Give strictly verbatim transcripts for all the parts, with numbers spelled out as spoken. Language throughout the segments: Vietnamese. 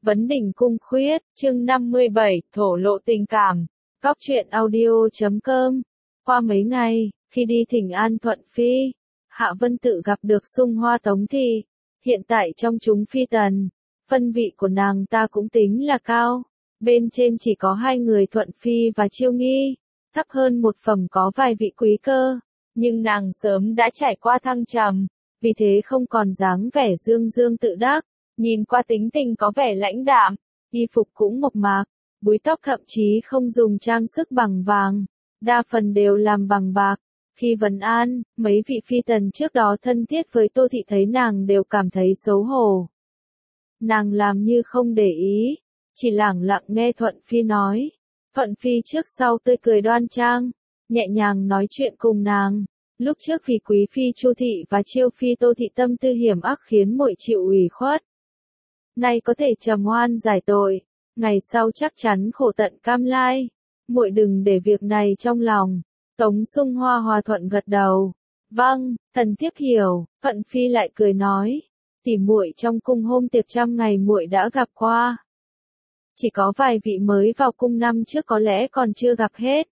Vấn đỉnh cung khuyết, chương năm mươi bảy, thổ lộ tình cảm. Góc truyện audio chấm com. Qua mấy ngày, khi đi thỉnh an Thuận Phi, Hạ Vân Tự gặp được Sung Hoa Tống Thị. Hiện tại trong chúng phi tần, phân vị của nàng ta cũng tính là cao. Bên trên chỉ có hai người Thuận Phi và Chiêu Nghi, thấp hơn một phẩm có vài vị quý cơ. Nhưng nàng sớm đã trải qua thăng trầm, vì thế không còn dáng vẻ dương dương tự đắc. Nhìn qua tính tình có vẻ lãnh đạm, y phục cũng mộc mạc, búi tóc thậm chí không dùng trang sức bằng vàng, đa phần đều làm bằng bạc. Khi vấn an, mấy vị phi tần trước đó thân thiết với Tô Thị thấy nàng đều cảm thấy xấu hổ. Nàng làm như không để ý, chỉ lẳng lặng nghe Thuận Phi nói. Thuận Phi trước sau tươi cười đoan trang, nhẹ nhàng nói chuyện cùng nàng. Lúc trước vì Quý Phi Chu Thị và Chiêu Phi Tô Thị tâm tư hiểm ác khiến muội chịu ủy khuất. Nay có thể trầm oan giải tội, ngày sau chắc chắn khổ tận cam lai. Muội đừng để việc này trong lòng. Tống Sung Hoa hòa thuận gật đầu. Vâng, thần thiếp hiểu. Thuận Phi lại cười nói, tỷ muội trong cung hôm tiệc trăm ngày muội đã gặp qua. Chỉ có vài vị mới vào cung năm trước có lẽ còn chưa gặp hết.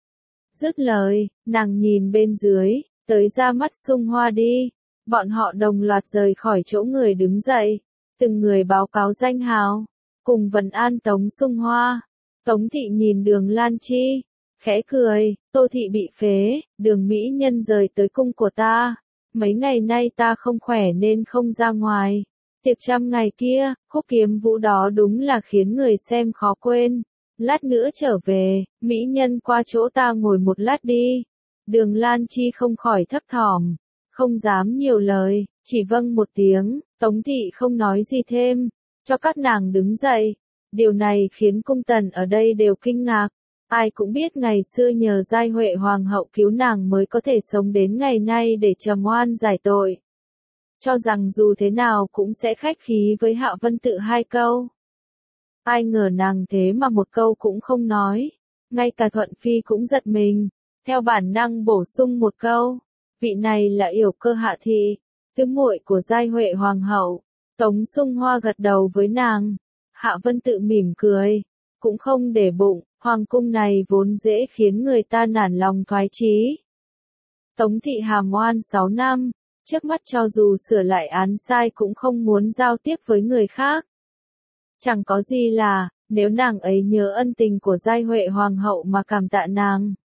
Dứt lời, nàng nhìn bên dưới, tới ra mắt Sung Hoa đi. Bọn họ đồng loạt rời khỏi chỗ người đứng dậy, từng người báo cáo danh hào, cùng vấn an Tống Sung Hoa. Tống Thị nhìn Đường Lan Chi, khẽ cười, Tô Thị bị phế, Đường mỹ nhân rời tới cung của ta. Mấy ngày nay ta không khỏe nên không ra ngoài. Tiệc trăm ngày kia, khúc kiếm vũ đó đúng là khiến người xem khó quên. Lát nữa trở về, mỹ nhân qua chỗ ta ngồi một lát đi. Đường Lan Chi không khỏi thấp thỏm, không dám nhiều lời, chỉ vâng một tiếng. Tống Thị không nói gì thêm, cho các nàng đứng dậy. Điều này khiến cung tần ở đây đều kinh ngạc. Ai cũng biết ngày xưa nhờ Giai Huệ Hoàng hậu cứu nàng mới có thể sống đến ngày nay để trầm oan giải tội. Cho rằng dù thế nào cũng sẽ khách khí với Hạ Vân Tự hai câu. Ai ngờ nàng thế mà một câu cũng không nói. Ngay cả Thuận Phi cũng giật mình, theo bản năng bổ sung một câu. Vị này là Yểu Cơ Hạ Thị, tứ muội của Giai Huệ Hoàng hậu. Tống Sung Hoa gật đầu với nàng. Hạ Vân Tự mỉm cười, cũng không để bụng. Hoàng cung này vốn dễ khiến người ta nản lòng thoái chí. Tống Thị hàm oan sáu năm, trước mắt cho dù sửa lại án sai cũng không muốn giao tiếp với người khác. Chẳng có gì là, nếu nàng ấy nhớ ân tình của Giai Huệ Hoàng hậu mà cảm tạ nàng.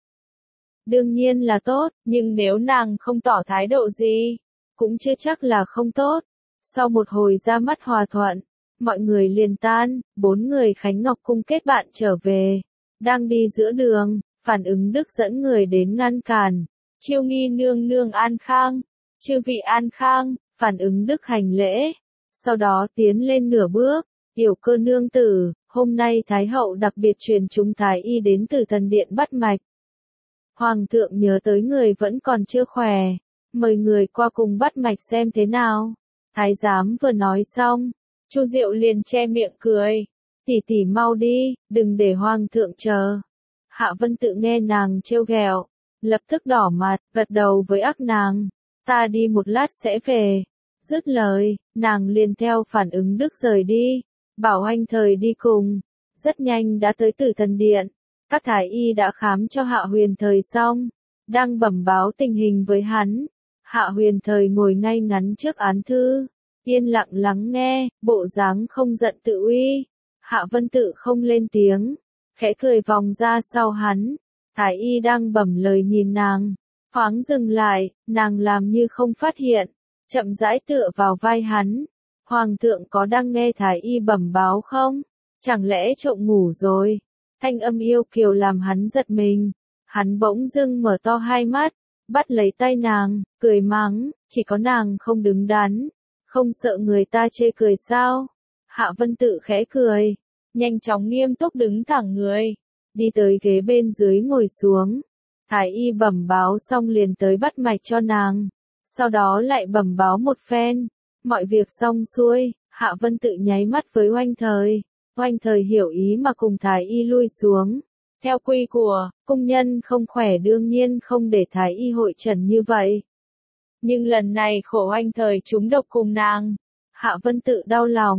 Đương nhiên là tốt, nhưng nếu nàng không tỏ thái độ gì, cũng chưa chắc là không tốt. Sau một hồi ra mắt hòa thuận, mọi người liền tan, bốn người Khánh Ngọc Cung kết bạn trở về. Đang đi giữa đường, Phản Ứng Đức dẫn người đến ngăn cản. Chiêu Nghi nương nương an khang, chư vị an khang. Phản Ứng Đức hành lễ, sau đó tiến lên nửa bước. Yểu Cơ nương tử, hôm nay Thái hậu đặc biệt truyền chúng thái y đến từ thần điện bắt mạch. Hoàng thượng nhớ tới người vẫn còn chưa khỏe, mời người qua cùng bắt mạch xem thế nào. Thái giám vừa nói xong, Chu Diệu liền che miệng cười. Tỷ tỷ mau đi, đừng để hoàng thượng chờ. Hạ Vân Tự nghe nàng trêu ghẹo, lập tức đỏ mặt, gật đầu với ác nàng. Ta đi một lát sẽ về. Dứt lời, nàng liền theo Phản Ứng Đức rời đi, bảo Anh Thời đi cùng. Rất nhanh đã tới Tử Thần Điện. Các thái y đã khám cho Hạ Huyền Thời xong, đang bẩm báo tình hình với hắn. Hạ Huyền Thời ngồi ngay ngắn trước án thư, yên lặng lắng nghe, bộ dáng không giận tự uy. Hạ Vân Tự không lên tiếng, khẽ cười vòng ra sau hắn. Thái y đang bẩm lời nhìn nàng, thoáng dừng lại, nàng làm như không phát hiện, chậm rãi tựa vào vai hắn. Hoàng thượng có đang nghe thái y bẩm báo không? Chẳng lẽ trộm ngủ rồi? Thanh âm yêu kiều làm hắn giật mình. Hắn bỗng dưng mở to hai mắt, bắt lấy tay nàng, cười mắng, chỉ có nàng không đứng đắn, không sợ người ta chê cười sao? Hạ Vân Tự khẽ cười, nhanh chóng nghiêm túc đứng thẳng người, đi tới ghế bên dưới ngồi xuống. Thái y bẩm báo xong liền tới bắt mạch cho nàng, sau đó lại bẩm báo một phen. Mọi việc xong xuôi, Hạ Vân Tự nháy mắt với Oanh Thời. Oanh Thời hiểu ý mà cùng thái y lui xuống. Theo quy của, cung nhân không khỏe đương nhiên không để thái y hội trần như vậy. Nhưng lần này khổ Oanh Thời trúng độc cùng nàng. Hạ Vân Tự đau lòng,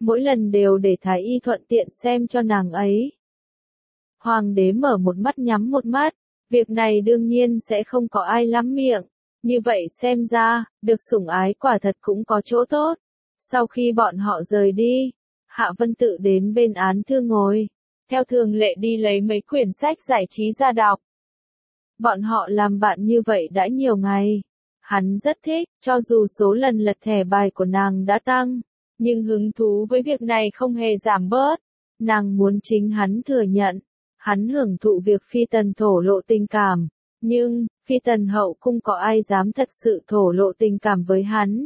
mỗi lần đều để thái y thuận tiện xem cho nàng ấy. Hoàng đế mở một mắt nhắm một mắt, việc này đương nhiên sẽ không có ai lắm miệng, như vậy xem ra, được sủng ái quả thật cũng có chỗ tốt. Sau khi bọn họ rời đi, Hạ Vân Tự đến bên án thư ngồi, theo thường lệ đi lấy mấy quyển sách giải trí ra đọc. Bọn họ làm bạn như vậy đã nhiều ngày. Hắn rất thích, cho dù số lần lật thẻ bài của nàng đã tăng, nhưng hứng thú với việc này không hề giảm bớt. Nàng muốn chính hắn thừa nhận, hắn hưởng thụ việc phi tần thổ lộ tình cảm, nhưng, phi tần hậu cung có ai dám thật sự thổ lộ tình cảm với hắn.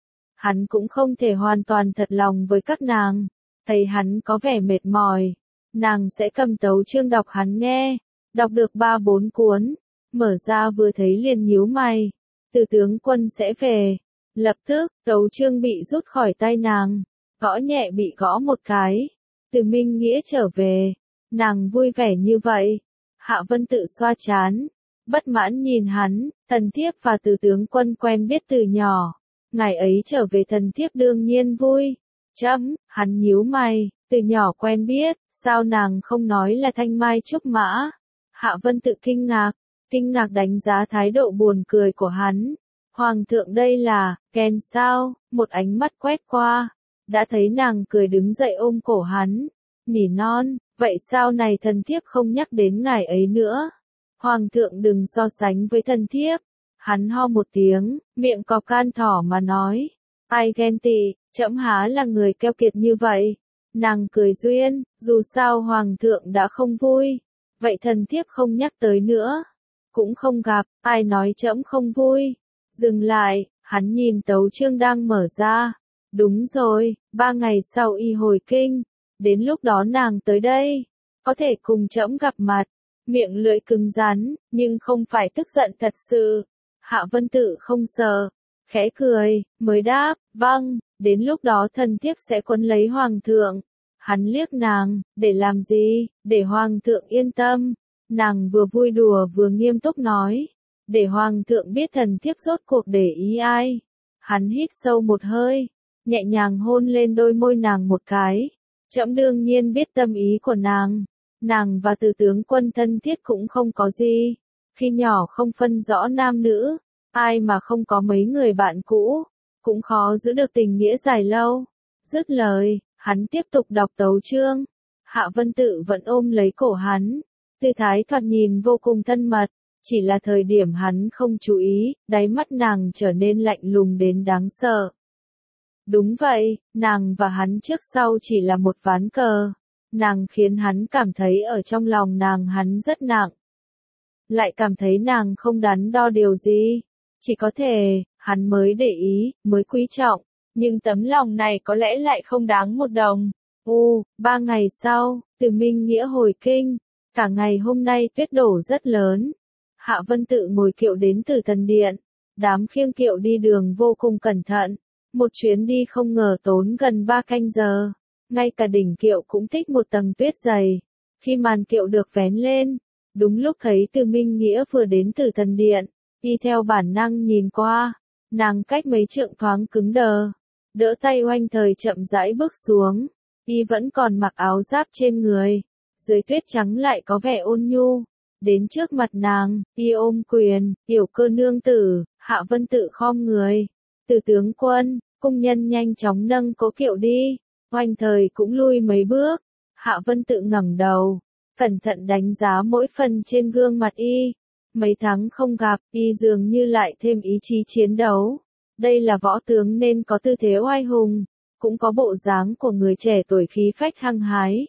Hắn cũng không thể hoàn toàn thật lòng với các nàng, thấy hắn có vẻ mệt mỏi, nàng sẽ cầm tấu chương đọc hắn nghe, đọc được ba bốn cuốn, mở ra vừa thấy liền nhíu mày. Từ tướng quân sẽ về. Lập tức, tấu chương bị rút khỏi tay nàng, gõ nhẹ bị gõ một cái. Từ Minh Nghĩa trở về, nàng vui vẻ như vậy. Hạ Vân Tự xoa chán, bất mãn nhìn hắn, thần thiếp và từ tướng quân quen biết từ nhỏ. Ngày ấy trở về thần thiếp đương nhiên vui. Chấm, hắn nhíu mày, từ nhỏ quen biết, sao nàng không nói là thanh mai trúc mã. Hạ Vân Tự kinh ngạc. Kinh ngạc đánh giá thái độ buồn cười của hắn. Hoàng thượng đây là, kèn sao, một ánh mắt quét qua. Đã thấy nàng cười đứng dậy ôm cổ hắn. Nỉ non, vậy sao này thần thiếp không nhắc đến ngài ấy nữa. Hoàng thượng đừng so sánh với thần thiếp. Hắn ho một tiếng, miệng cọp can thỏ mà nói. Ai ghen tị, trẫm há là người keo kiệt như vậy. Nàng cười duyên, dù sao hoàng thượng đã không vui. Vậy thần thiếp không nhắc tới nữa. Cũng không gặp, ai nói trẫm không vui. Dừng lại, hắn nhìn tấu chương đang mở ra. Đúng rồi, ba ngày sau y hồi kinh. Đến lúc đó nàng tới đây. Có thể cùng trẫm gặp mặt. Miệng lưỡi cứng rắn, nhưng không phải tức giận thật sự. Hạ Vân Tự không sợ. Khẽ cười, mới đáp, vâng, đến lúc đó thần thiếp sẽ quấn lấy hoàng thượng. Hắn liếc nàng, để làm gì, để hoàng thượng yên tâm. Nàng vừa vui đùa vừa nghiêm túc nói, để hoàng thượng biết thần thiếp rốt cuộc để ý ai. Hắn hít sâu một hơi, nhẹ nhàng hôn lên đôi môi nàng một cái. Trẫm đương nhiên biết tâm ý của nàng. Nàng và từ tướng quân thân thiết cũng không có gì. Khi nhỏ không phân rõ nam nữ, ai mà không có mấy người bạn cũ, cũng khó giữ được tình nghĩa dài lâu. Dứt lời, hắn tiếp tục đọc tấu chương. Hạ Vân Tự vẫn ôm lấy cổ hắn. Tư thái thoạt nhìn vô cùng thân mật, chỉ là thời điểm hắn không chú ý, đáy mắt nàng trở nên lạnh lùng đến đáng sợ. Đúng vậy, nàng và hắn trước sau chỉ là một ván cờ. Nàng khiến hắn cảm thấy ở trong lòng nàng hắn rất nặng. Lại cảm thấy nàng không đắn đo điều gì. Chỉ có thể, hắn mới để ý, mới quý trọng. Nhưng tấm lòng này có lẽ lại không đáng một đồng. U, ba ngày sau, Từ Minh Nghĩa hồi kinh. Cả ngày hôm nay tuyết đổ rất lớn. Hạ Vân Tự ngồi kiệu đến Tử Thần Điện. Đám khiêng kiệu đi đường vô cùng cẩn thận. Một chuyến đi không ngờ tốn gần ba canh giờ. Ngay cả đỉnh kiệu cũng tích một tầng tuyết dày. Khi màn kiệu được vén lên, đúng lúc thấy Từ Minh Nghĩa vừa đến Tử Thần Điện, y theo bản năng nhìn qua, nàng cách mấy trượng thoáng cứng đờ, đỡ tay oanh thời chậm rãi bước xuống, y vẫn còn mặc áo giáp trên người, dưới tuyết trắng lại có vẻ ôn nhu. Đến trước mặt nàng, y ôm quyền, Yểu Cơ nương tử. Hạ Vân Tự khom người. Từ tướng quân, cung nhân nhanh chóng nâng cố kiệu đi. Oanh thời cũng lui mấy bước. Hạ Vân Tự ngẩng đầu, cẩn thận đánh giá mỗi phần trên gương mặt y. Mấy tháng không gặp, y dường như lại thêm ý chí chiến đấu. Đây là võ tướng nên có tư thế oai hùng, cũng có bộ dáng của người trẻ tuổi khí phách hăng hái.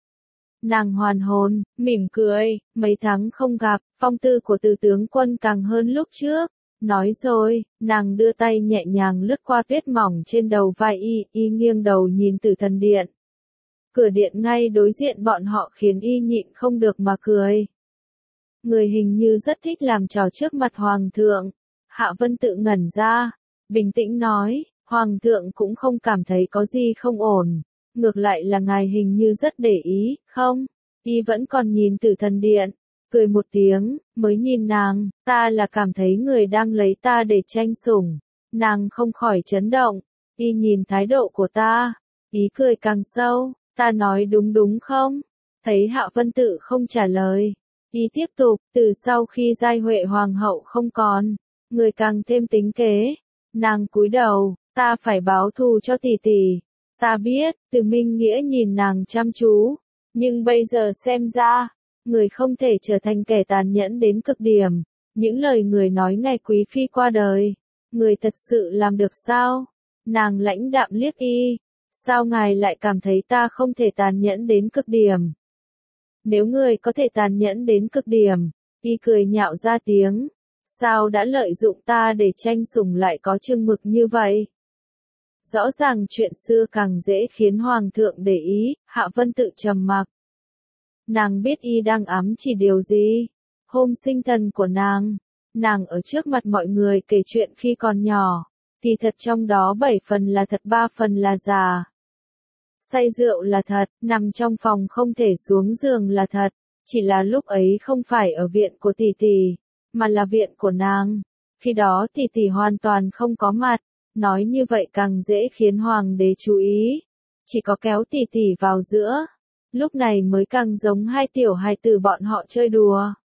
Nàng hoàn hồn, mỉm cười, mấy tháng không gặp, phong tư của Từ tướng quân càng hơn lúc trước. Nói rồi, nàng đưa tay nhẹ nhàng lướt qua tuyết mỏng trên đầu vai y, y nghiêng đầu nhìn Tử Thần Điện. Cửa điện ngay đối diện bọn họ khiến y nhịn không được mà cười. Người hình như rất thích làm trò trước mặt hoàng thượng. Hạ Vân Tự ngẩn ra, bình tĩnh nói, hoàng thượng cũng không cảm thấy có gì không ổn. Ngược lại là ngài hình như rất để ý, không? Y vẫn còn nhìn Tử Thần Điện, cười một tiếng, mới nhìn nàng, ta là cảm thấy người đang lấy ta để tranh sủng. Nàng không khỏi chấn động, y nhìn thái độ của ta, Ý cười càng sâu, ta nói đúng đúng không? Thấy Hạ Vân Tự không trả lời, ý tiếp tục, từ sau khi Giai Huệ Hoàng hậu không còn, người càng thêm tính kế. Nàng cúi đầu, ta phải báo thù cho tỷ tỷ. Ta biết, Từ Minh Nghĩa nhìn nàng chăm chú, nhưng bây giờ xem ra, người không thể trở thành kẻ tàn nhẫn đến cực điểm. Những lời người nói ngày quý phi qua đời, người thật sự làm được sao? Nàng lãnh đạm liếc y, sao ngài lại cảm thấy ta không thể tàn nhẫn đến cực điểm? Nếu người có thể tàn nhẫn đến cực điểm, y cười nhạo ra tiếng, sao đã lợi dụng ta để tranh sủng lại có chừng mực như vậy? Rõ ràng chuyện xưa càng dễ khiến hoàng thượng để ý, Hạ Vân Tự trầm mặc. Nàng biết y đang ám chỉ điều gì. Hôm sinh thần của nàng, nàng ở trước mặt mọi người kể chuyện khi còn nhỏ, thì thật trong đó bảy phần là thật ba phần là giả. Say rượu là thật, nằm trong phòng không thể xuống giường là thật, chỉ là lúc ấy không phải ở viện của tỷ tỷ, mà là viện của nàng. Khi đó tỷ tỷ hoàn toàn không có mặt, nói như vậy càng dễ khiến hoàng đế chú ý. Chỉ có kéo tỷ tỷ vào giữa, lúc này mới càng giống hai tiểu hài tử bọn họ chơi đùa.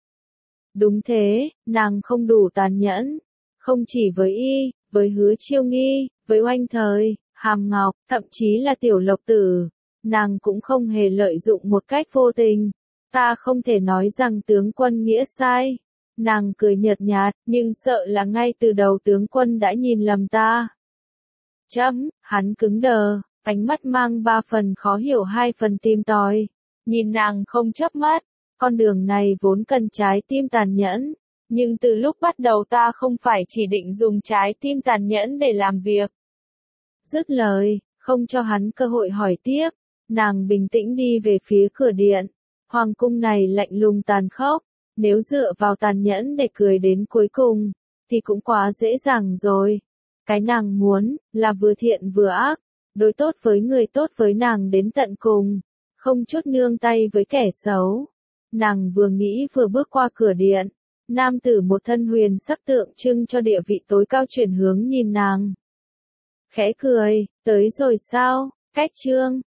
Đúng thế, nàng không đủ tàn nhẫn, không chỉ với y, với Hứa Chiêu Nghi, với Oanh Thời, Hàm Ngọc, thậm chí là Tiểu Lộc Tử, nàng cũng không hề lợi dụng một cách vô tình. Ta không thể nói rằng tướng quân nghĩa sai. Nàng cười nhợt nhạt, nhưng sợ là ngay từ đầu tướng quân đã nhìn lầm ta. Chấm, hắn cứng đờ, ánh mắt mang ba phần khó hiểu hai phần tìm tòi. Nhìn nàng không chớp mắt, con đường này vốn cần trái tim tàn nhẫn. Nhưng từ lúc bắt đầu ta không phải chỉ định dùng trái tim tàn nhẫn để làm việc. Dứt lời, không cho hắn cơ hội hỏi tiếp, nàng bình tĩnh đi về phía cửa điện. Hoàng cung này lạnh lùng tàn khốc, nếu dựa vào tàn nhẫn để cười đến cuối cùng, thì cũng quá dễ dàng rồi. Cái nàng muốn, là vừa thiện vừa ác, đối tốt với người tốt với nàng đến tận cùng, không chút nương tay với kẻ xấu. Nàng vừa nghĩ vừa bước qua cửa điện, nam tử một thân huyền sắc tượng trưng cho địa vị tối cao chuyển hướng nhìn nàng. Khẽ cười, tới rồi sao, cách chương.